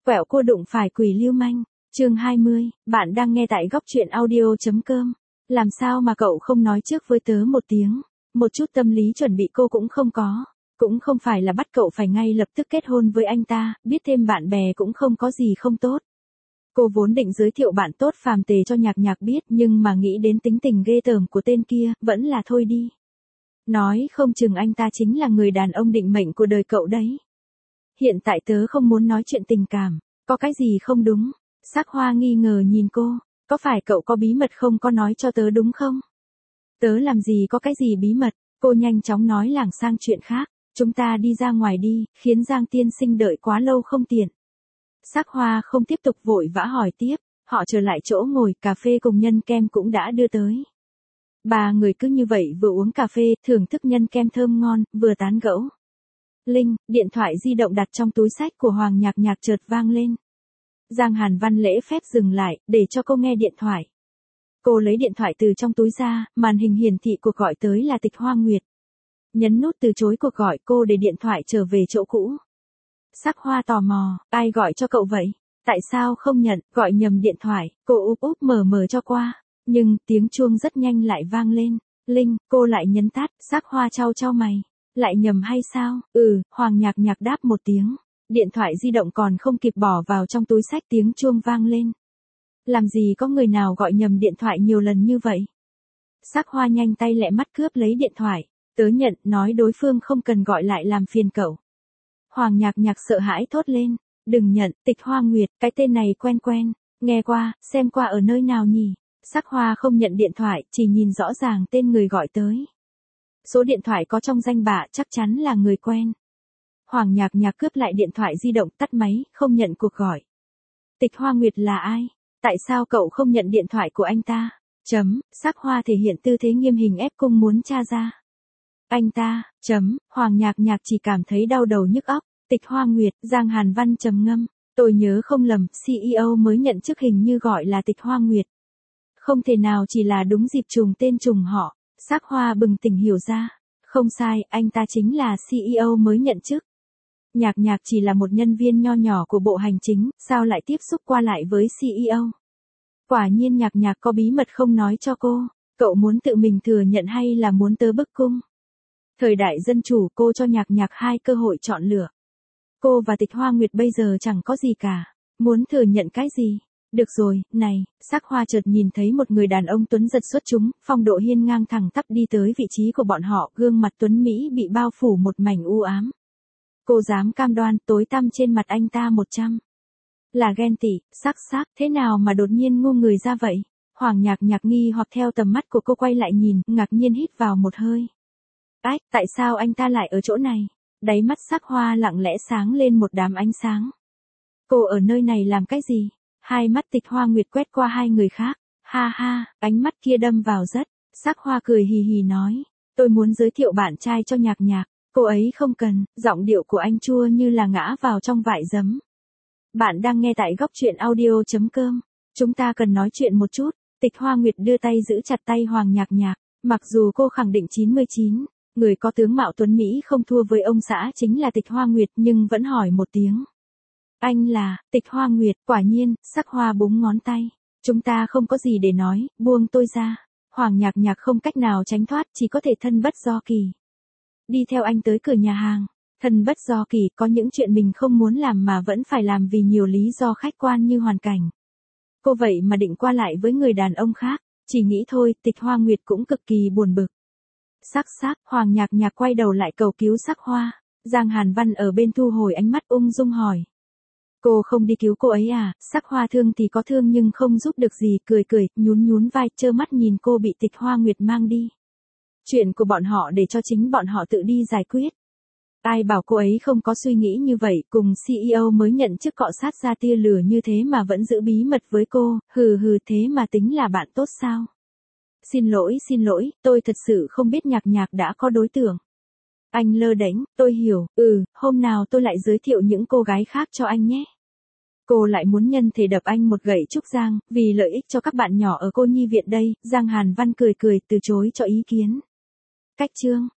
Quẹo cô đụng phải quỷ lưu manh. Chương 20, bạn đang nghe tại góc truyện audio.com. Làm sao mà cậu không nói trước với tớ một tiếng? Một chút tâm lý chuẩn bị cô cũng không có. Cũng không phải là bắt cậu phải ngay lập tức kết hôn với anh ta, biết thêm bạn bè cũng không có gì không tốt. Cô vốn định giới thiệu bạn tốt Phàm Tề cho Nhạc Nhạc biết, nhưng mà nghĩ đến tính tình ghê tởm của tên kia, vẫn là thôi đi. Nói không chừng anh ta chính là người đàn ông định mệnh của đời cậu đấy. Hiện tại tớ không muốn nói chuyện tình cảm, có cái gì không đúng? Sắc Hoa nghi ngờ nhìn cô, có phải cậu có bí mật không có nói cho tớ đúng không? Tớ làm gì có cái gì bí mật, cô nhanh chóng nói lảng sang chuyện khác, chúng ta đi ra ngoài đi, khiến Giang tiên sinh đợi quá lâu không tiện. Sắc Hoa không tiếp tục vội vã hỏi tiếp, họ trở lại chỗ ngồi, cà phê cùng nhân kem cũng đã đưa tới. Ba người cứ như vậy vừa uống cà phê, thưởng thức nhân kem thơm ngon, vừa tán gẫu. Linh, điện thoại di động đặt trong túi sách của Hoàng Nhạc Nhạc chợt vang lên. Giang Hàn Văn lễ phép dừng lại, để cho cô nghe điện thoại. Cô lấy điện thoại từ trong túi ra, màn hình hiển thị cuộc gọi tới là Tịch Hoa Nguyệt. Nhấn nút từ chối cuộc gọi, cô để điện thoại trở về chỗ cũ. Sắc Hoa tò mò, ai gọi cho cậu vậy? Tại sao không nhận, gọi nhầm điện thoại, cô úp úp mở cho qua. Nhưng, tiếng chuông rất nhanh lại vang lên. Linh, cô lại nhấn tắt, Sắc Hoa chau mày. Lại nhầm hay sao? Hoàng Nhạc Nhạc đáp một tiếng. Điện thoại di động còn không kịp bỏ vào trong túi sách, tiếng chuông vang lên. Làm gì có người nào gọi nhầm điện thoại nhiều lần như vậy? Sắc Hoa nhanh tay lẹ mắt cướp lấy điện thoại. Tớ nhận, nói đối phương không cần gọi lại làm phiền cậu. Hoàng Nhạc Nhạc sợ hãi thốt lên. Đừng nhận, Tịch Hoa Nguyệt, cái tên này quen, nghe qua, xem qua ở nơi nào nhỉ? Sắc Hoa không nhận điện thoại, chỉ nhìn rõ ràng tên người gọi tới. Số điện thoại có trong danh bạ chắc chắn là người quen. Hoàng Nhạc Nhạc cướp lại điện thoại di động, tắt máy, không nhận cuộc gọi. Tịch Hoa Nguyệt là ai? Tại sao cậu không nhận điện thoại của anh ta? Sắc Hoa thể hiện tư thế nghiêm hình ép cung muốn tra ra. Anh ta, Hoàng Nhạc Nhạc chỉ cảm thấy đau đầu nhức óc. Tịch Hoa Nguyệt, Giang Hàn Văn trầm ngâm. Tôi nhớ không lầm, CEO mới nhận chức hình như gọi là Tịch Hoa Nguyệt. Không thể nào chỉ là đúng dịp trùng tên trùng họ. Sắc Hoa bừng tỉnh hiểu ra. Không sai, anh ta chính là CEO mới nhận chức. Nhạc Nhạc chỉ là một nhân viên nho nhỏ của bộ hành chính, sao lại tiếp xúc qua lại với CEO? Quả nhiên Nhạc Nhạc có bí mật không nói cho cô. Cậu muốn tự mình thừa nhận hay là muốn tớ bức cung? Thời đại dân chủ, cô cho Nhạc Nhạc hai cơ hội chọn lựa. Cô và Tịch Hoa Nguyệt bây giờ chẳng có gì cả. Muốn thừa nhận cái gì? Được rồi, này, Sắc Hoa chợt nhìn thấy một người đàn ông tuấn giật xuất chúng, phong độ hiên ngang thẳng tắp đi tới vị trí của bọn họ, gương mặt tuấn Mỹ bị bao phủ một mảnh u ám. Cô dám cam đoan, tối tăm trên mặt anh ta 100. Là ghen tị, sắc, thế nào mà đột nhiên ngu người ra vậy? Hoàng Nhạc Nhạc nghi hoặc theo tầm mắt của cô quay lại nhìn, ngạc nhiên hít vào một hơi. Ách, tại sao anh ta lại ở chỗ này? Đáy mắt Sắc Hoa lặng lẽ sáng lên một đám ánh sáng. Cô ở nơi này làm cái gì? Hai mắt Tịch Hoa Nguyệt quét qua hai người khác. Ha ha, ánh mắt kia đâm vào rất. Sắc Hoa cười hì hì nói. Tôi muốn giới thiệu bạn trai cho Nhạc Nhạc. Cô ấy không cần, giọng điệu của anh chua như là ngã vào trong vại giấm. Bạn đang nghe tại góc truyện audio.com. Chúng ta cần nói chuyện một chút. Tịch Hoa Nguyệt đưa tay giữ chặt tay Hoàng Nhạc Nhạc. Mặc dù cô khẳng định 99, người có tướng mạo tuấn Mỹ không thua với ông xã chính là Tịch Hoa Nguyệt, nhưng vẫn hỏi một tiếng. Anh là, Tịch Hoa Nguyệt, quả nhiên, Sắc Hoa búng ngón tay. Chúng ta không có gì để nói, buông tôi ra. Hoàng Nhạc Nhạc không cách nào tránh thoát, chỉ có thể thân bất do kỳ. Đi theo anh tới cửa nhà hàng. Thân bất do kỳ, có những chuyện mình không muốn làm mà vẫn phải làm vì nhiều lý do khách quan như hoàn cảnh. Cô vậy mà định qua lại với người đàn ông khác, chỉ nghĩ thôi, Tịch Hoa Nguyệt cũng cực kỳ buồn bực. Sắc, Hoàng Nhạc Nhạc quay đầu lại cầu cứu Sắc Hoa. Giang Hàn Văn ở bên thu hồi ánh mắt ung dung hỏi. Cô không đi cứu cô ấy à? Sắc Hoa thương thì có thương nhưng không giúp được gì, cười, nhún vai, trơ mắt nhìn cô bị Tịch Hoa Nguyệt mang đi. Chuyện của bọn họ để cho chính bọn họ tự đi giải quyết. Ai bảo cô ấy không có suy nghĩ như vậy, cùng CEO mới nhận chức cọ sát ra tia lửa như thế mà vẫn giữ bí mật với cô, thế mà tính là bạn tốt sao? Xin lỗi, tôi thật sự không biết Nhạc Nhạc đã có đối tượng. Anh lơ đễnh, tôi hiểu, hôm nào tôi lại giới thiệu những cô gái khác cho anh nhé. Cô lại muốn nhân thể đập anh một gậy trúc giang, vì lợi ích cho các bạn nhỏ ở cô nhi viện đây. Giang Hàn Văn cười từ chối cho ý kiến. Cách chương.